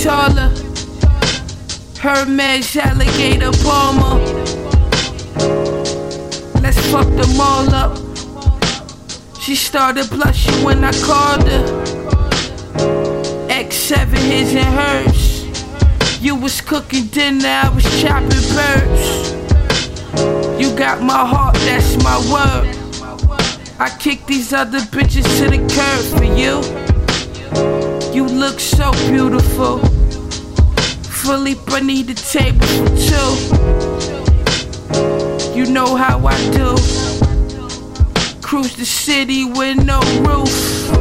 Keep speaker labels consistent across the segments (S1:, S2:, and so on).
S1: taller. Hermes, alligator, Palmer. Let's fuck them all up. She started blushing when I called her. X7, his and hers. You was cooking dinner, I was chopping birds. You got my heart, that's my word. I kick these other bitches to the curb for you. You look so beautiful. Philippe, I need a table for two. You know how I do. Cruise the city with no roof.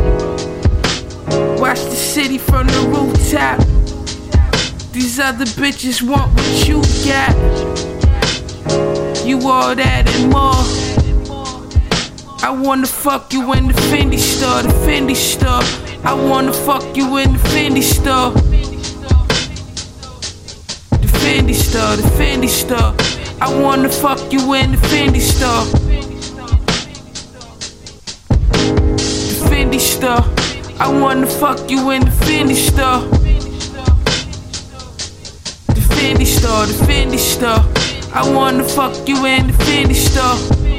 S1: Watch the city from the rooftop. These other bitches want what you got. You all that and more. I wanna fuck you in the Fendi store, the Fendi store. I wanna fuck you in the Fendi store. The Fendi store, the Fendi store. I wanna fuck you in the Fendi store. The Fendi store. I wanna fuck you in the Fendi store. The Fendi store, the Fendi store. I wanna fuck you in the Fendi store.